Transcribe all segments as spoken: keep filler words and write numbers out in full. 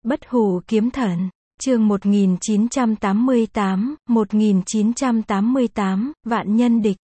Bất hủ kiếm thần, chương một nghìn chín trăm tám mươi tám, một nghìn chín trăm tám mươi tám, vạn nhân địch.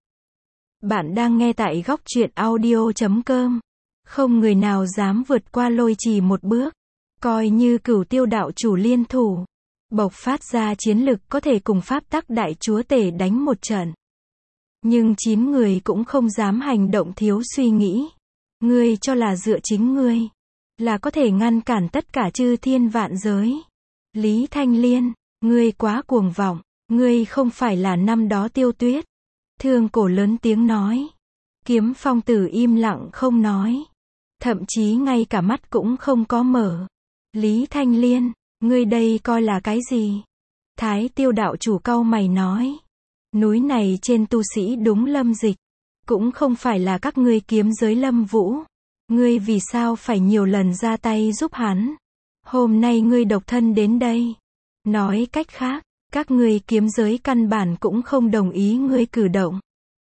Bạn đang nghe tại góc truyện audio chấm com. Không người nào dám vượt qua lôi trì một bước. Coi như cửu tiêu đạo chủ liên thủ. Bộc phát ra chiến lực có thể cùng pháp tắc đại chúa tể đánh một trận. Nhưng chín người cũng không dám hành động thiếu suy nghĩ. Ngươi cho là dựa chính ngươi là có thể ngăn cản tất cả chư thiên vạn giới. Lý Thanh Liên, ngươi quá cuồng vọng, ngươi không phải là năm đó Tiêu Tuyết. Thương Cổ lớn tiếng nói. Kiếm Phong Tử im lặng không nói. Thậm chí ngay cả mắt cũng không có mở. Lý Thanh Liên, ngươi đây coi là cái gì? Thái Tiêu đạo chủ cau mày nói. Núi này trên tu sĩ đúng Lâm Dịch. Cũng không phải là các ngươi kiếm giới Lâm Vũ. Ngươi vì sao phải nhiều lần ra tay giúp hắn? Hôm nay ngươi độc thân đến đây. Nói cách khác, các ngươi kiếm giới căn bản cũng không đồng ý ngươi cử động.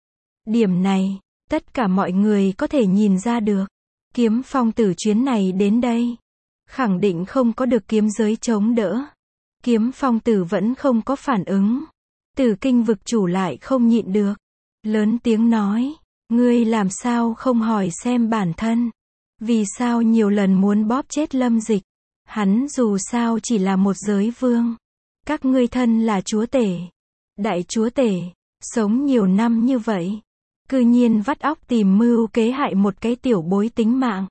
Điểm này, tất cả mọi người có thể nhìn ra được. Kiếm Phong Tử chuyến này đến đây, khẳng định không có được kiếm giới chống đỡ. Kiếm Phong Tử vẫn không có phản ứng. Tử Kinh vực chủ lại không nhịn được. Lớn tiếng nói, ngươi làm sao không hỏi xem bản thân? Vì sao nhiều lần muốn bóp chết Lâm Dịch? Hắn dù sao chỉ là một giới vương. Các ngươi thân là chúa tể. Đại chúa tể, sống nhiều năm như vậy. Cư nhiên vắt óc tìm mưu kế hại một cái tiểu bối tính mạng.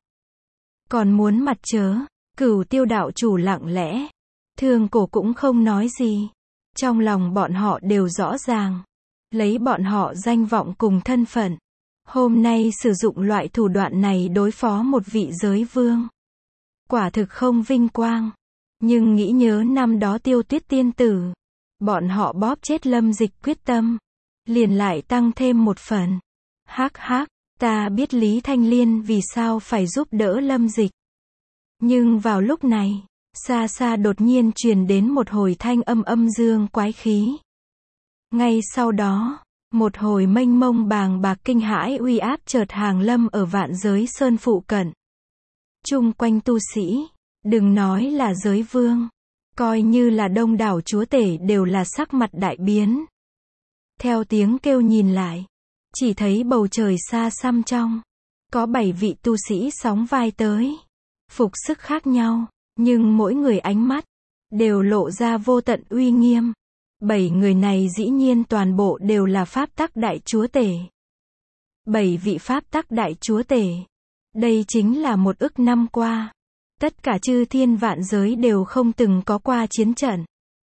Còn muốn mặt chớ, cửu tiêu đạo chủ lặng lẽ. Thương Cổ cũng không nói gì. Trong lòng bọn họ đều rõ ràng. Lấy bọn họ danh vọng cùng thân phận. Hôm nay sử dụng loại thủ đoạn này đối phó một vị giới vương. Quả thực không vinh quang. Nhưng nghĩ nhớ năm đó Tiêu Tuyết tiên tử. Bọn họ bóp chết Lâm Dịch quyết tâm. Liền lại tăng thêm một phần. Hắc hắc, ta biết Lý Thanh Liên vì sao phải giúp đỡ Lâm Dịch. Nhưng vào lúc này, xa xa đột nhiên truyền đến một hồi thanh âm âm dương quái khí. Ngay sau đó, một hồi mênh mông bàng bạc kinh hãi uy áp chợt hàng lâm ở vạn giới sơn phụ cận. Chung quanh tu sĩ, đừng nói là giới vương, coi như là đông đảo chúa tể đều là sắc mặt đại biến. Theo tiếng kêu nhìn lại, chỉ thấy bầu trời xa xăm trong, có bảy vị tu sĩ sóng vai tới. Phục sức khác nhau, nhưng mỗi người ánh mắt, đều lộ ra vô tận uy nghiêm. Bảy người này dĩ nhiên toàn bộ đều là pháp tắc đại chúa tể. Bảy vị pháp tắc đại chúa tể. Đây chính là một ức năm qua. Tất cả chư thiên vạn giới đều không từng có qua chiến trận.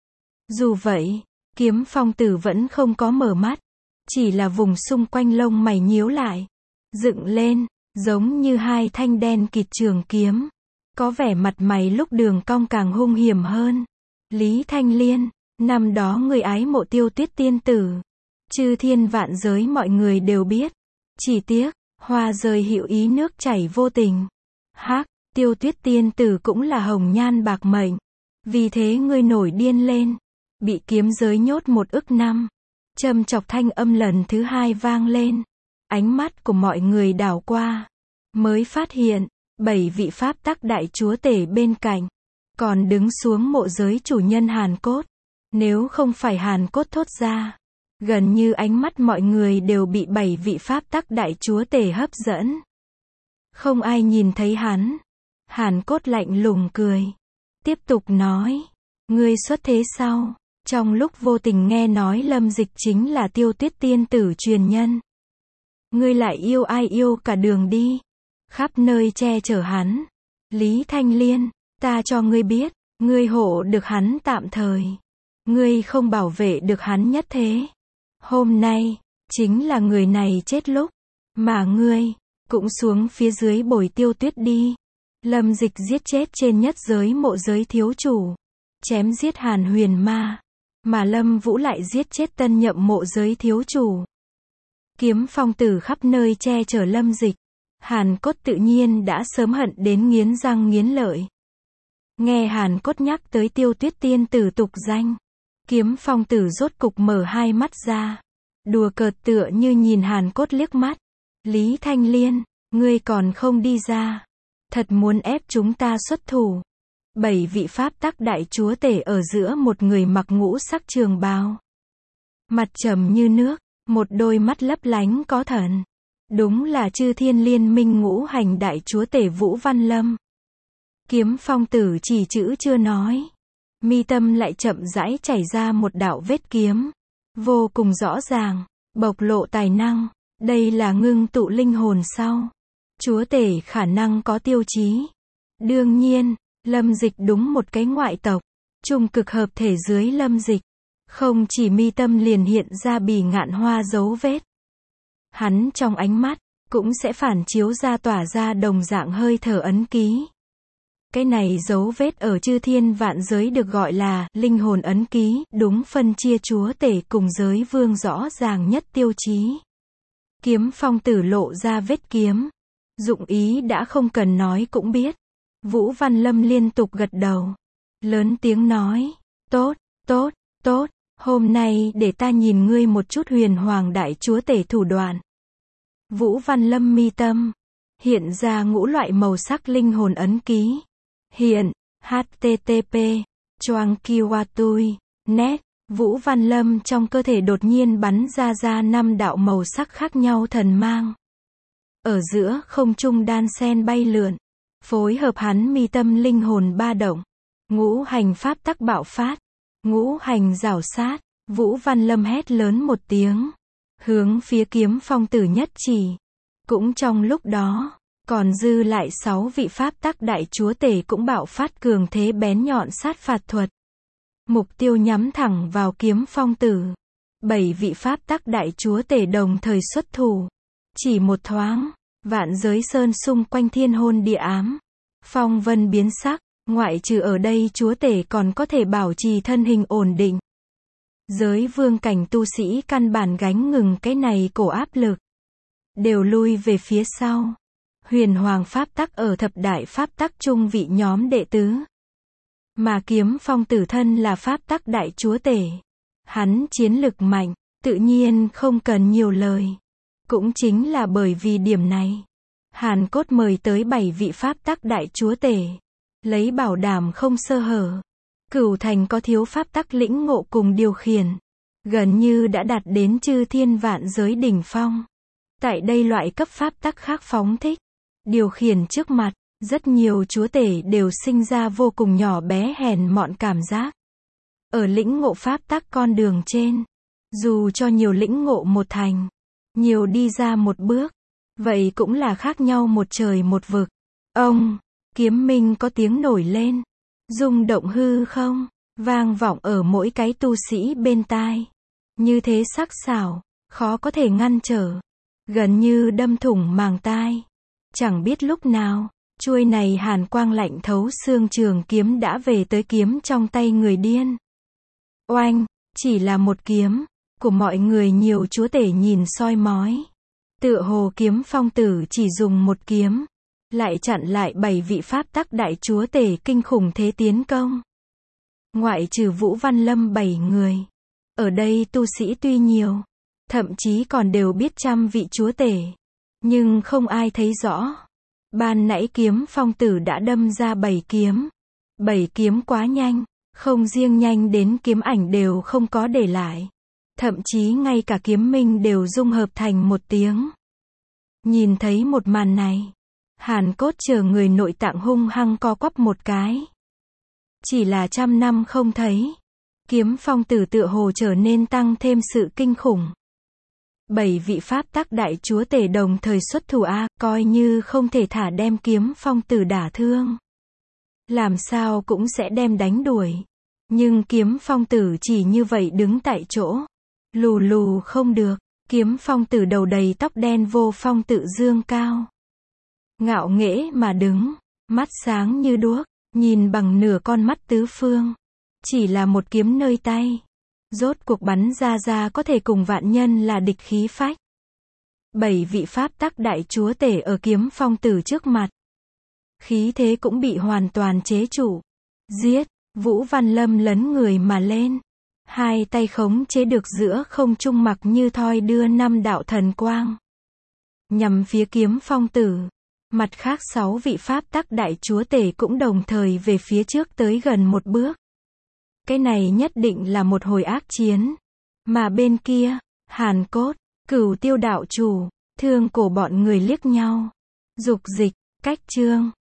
Dù vậy, Kiếm Phong Tử vẫn không có mở mắt. Chỉ là vùng xung quanh lông mày nhíu lại. Dựng lên, giống như hai thanh đen kịt trường kiếm. Có vẻ mặt mày lúc đường cong càng hung hiểm hơn. Lý Thanh Liên, năm đó người ái mộ Tiêu Tuyết tiên tử. Chư thiên vạn giới mọi người đều biết. Chỉ tiếc, hoa rơi hữu ý nước chảy vô tình. Hắc, Tiêu Tuyết tiên tử cũng là hồng nhan bạc mệnh. Vì thế ngươi nổi điên lên. Bị kiếm giới nhốt một ức năm. Châm chọc thanh âm lần thứ hai vang lên. Ánh mắt của mọi người đảo qua. Mới phát hiện, bảy vị pháp tắc đại chúa tể bên cạnh. Còn đứng xuống mộ giới chủ nhân Hàn Cốt. Nếu không phải Hàn Cốt thốt ra. Gần như ánh mắt mọi người đều bị bảy vị pháp tắc đại chúa tể hấp dẫn. Không ai nhìn thấy hắn. Hàn Cốt lạnh lùng cười. Tiếp tục nói. Ngươi xuất thế sau. Trong lúc vô tình nghe nói Lâm Dịch chính là Tiêu Tuyết tiên tử truyền nhân. Ngươi lại yêu ai yêu cả đường đi. Khắp nơi che chở hắn. Lý Thanh Liên, ta cho ngươi biết. Ngươi hộ được hắn tạm thời. Ngươi không bảo vệ được hắn nhất thế. Hôm nay, chính là người này chết lúc. Mà ngươi, cũng xuống phía dưới bồi Tiêu Tuyết đi. Lâm Dịch giết chết trên nhất giới mộ giới thiếu chủ. Chém giết Hàn Huyền Ma. Mà Lâm Vũ lại giết chết tân nhậm mộ giới thiếu chủ. Kiếm Phong Tử khắp nơi che chở Lâm Dịch. Hàn Cốt tự nhiên đã sớm hận đến nghiến răng nghiến lợi. Nghe Hàn Cốt nhắc tới Tiêu Tuyết tiên tử tục danh. Kiếm Phong Tử rốt cục mở hai mắt ra. Đùa cợt tựa như nhìn Hàn Cốt liếc mắt. Lý Thanh Liên, ngươi còn không đi ra. Thật muốn ép chúng ta xuất thủ. Bảy vị pháp tắc đại chúa tể ở giữa một người mặc ngũ sắc trường bào. Mặt trầm như nước, một đôi mắt lấp lánh có thần. Đúng là chư thiên liên minh ngũ hành đại chúa tể Vũ Văn Lâm. Kiếm phong tử chỉ chữ chưa nói. Mi tâm lại chậm rãi chảy ra một đạo vết kiếm. Vô cùng rõ ràng, bộc lộ tài năng. Đây là ngưng tụ linh hồn sau. Chúa tể khả năng có tiêu chí. Đương nhiên, Lâm Dịch đúng một cái ngoại tộc. Trùng cực hợp thể dưới Lâm Dịch. Không chỉ mi tâm liền hiện ra bì ngạn hoa dấu vết. Hắn trong ánh mắt, cũng sẽ phản chiếu ra tỏa ra đồng dạng hơi thở ấn ký. Cái này dấu vết ở chư thiên vạn giới được gọi là linh hồn ấn ký, đúng phân chia chúa tể cùng giới vương rõ ràng nhất tiêu chí. Kiếm phong tử lộ ra vết kiếm. Dụng ý đã không cần nói cũng biết. Vũ Văn Lâm liên tục gật đầu. Lớn tiếng nói, tốt, tốt, tốt, hôm nay để ta nhìn ngươi một chút huyền hoàng đại chúa tể thủ đoạn. Vũ Văn Lâm mi tâm. Hiện ra ngũ loại màu sắc linh hồn ấn ký. Hiện, hát tê tê pê, choang kiwatui, net, Vũ Văn Lâm trong cơ thể đột nhiên bắn ra ra năm đạo màu sắc khác nhau thần mang. Ở giữa không trung đan sen bay lượn, phối hợp hắn mi tâm linh hồn ba động. Ngũ hành pháp tắc bạo phát, ngũ hành rảo sát, Vũ Văn Lâm hét lớn một tiếng, hướng phía kiếm phong tử nhất chỉ. Cũng trong lúc đó, còn dư lại sáu vị pháp tắc đại chúa tể cũng bạo phát cường thế bén nhọn sát phạt thuật. Mục tiêu nhắm thẳng vào kiếm phong tử. Bảy vị pháp tắc đại chúa tể đồng thời xuất thủ. Chỉ một thoáng, vạn giới sơn xung quanh thiên hôn địa ám. Phong vân biến sắc, ngoại trừ ở đây chúa tể còn có thể bảo trì thân hình ổn định. Giới vương cảnh tu sĩ căn bản gánh ngừng cái này cổ áp lực. Đều lui về phía sau. Huyền hoàng pháp tắc ở thập đại pháp tắc trung vị nhóm đệ tứ. Mà kiếm phong tử thân là pháp tắc đại chúa tể. Hắn chiến lực mạnh, tự nhiên không cần nhiều lời. Cũng chính là bởi vì điểm này. Hàn Cốt mời tới bảy vị pháp tắc đại chúa tể. Lấy bảo đảm không sơ hở. Cửu thành có thiếu pháp tắc lĩnh ngộ cùng điều khiển. Gần như đã đạt đến chư thiên vạn giới đỉnh phong. Tại đây loại cấp pháp tắc khác phóng thích. Điều khiển trước mặt, rất nhiều chúa tể đều sinh ra vô cùng nhỏ bé hèn mọn cảm giác. Ở lĩnh ngộ pháp tắc con đường trên, dù cho nhiều lĩnh ngộ một thành, nhiều đi ra một bước, vậy cũng là khác nhau một trời một vực. Ông, kiếm minh có tiếng nổi lên, rung động hư không, vang vọng ở mỗi cái tu sĩ bên tai. Như thế sắc sảo, khó có thể ngăn trở, gần như đâm thủng màng tai. Chẳng biết lúc nào, chuôi này hàn quang lạnh thấu xương trường kiếm đã về tới kiếm trong tay người điên. Oanh, chỉ là một kiếm, của mọi người nhiều chúa tể nhìn soi mói. Tựa hồ kiếm phong tử chỉ dùng một kiếm, lại chặn lại bảy vị pháp tắc đại chúa tể kinh khủng thế tiến công. Ngoại trừ Vũ Văn Lâm bảy người. Ở đây tu sĩ tuy nhiều, thậm chí còn đều biết trăm vị chúa tể. Nhưng không ai thấy rõ. Ban nãy kiếm phong tử đã đâm ra bảy kiếm. Bảy kiếm quá nhanh, không riêng nhanh đến kiếm ảnh đều không có để lại. Thậm chí ngay cả kiếm minh đều dung hợp thành một tiếng. Nhìn thấy một màn này, Hàn Cốt chờ người nội tạng hung hăng co quắp một cái. Chỉ là trăm năm không thấy, kiếm phong tử tựa hồ trở nên tăng thêm sự kinh khủng. Bảy vị pháp tắc đại chúa tể đồng thời xuất thủ a, coi như không thể thả đem kiếm phong tử đả thương. Làm sao cũng sẽ đem đánh đuổi. Nhưng kiếm phong tử chỉ như vậy đứng tại chỗ. Lù lù không được, kiếm phong tử đầu đầy tóc đen vô phong tự dương cao. Ngạo nghễ mà đứng, mắt sáng như đuốc, nhìn bằng nửa con mắt tứ phương. Chỉ là một kiếm nơi tay. Rốt cuộc bắn ra ra có thể cùng vạn nhân là địch khí phách. Bảy vị pháp tắc đại chúa tể ở kiếm phong tử trước mặt. Khí thế cũng bị hoàn toàn chế trụ. Giết, Vũ Văn Lâm lấn người mà lên. Hai tay khống chế được giữa không trung mặc như thoi đưa năm đạo thần quang. Nhằm phía kiếm phong tử. Mặt khác sáu vị pháp tắc đại chúa tể cũng đồng thời về phía trước tới gần một bước. Cái này nhất định là một hồi ác chiến. Mà bên kia, Hàn Cốt, Cửu Tiêu đạo chủ, Thương Cổ bọn người liếc nhau. Dục Dịch, Cách Trương,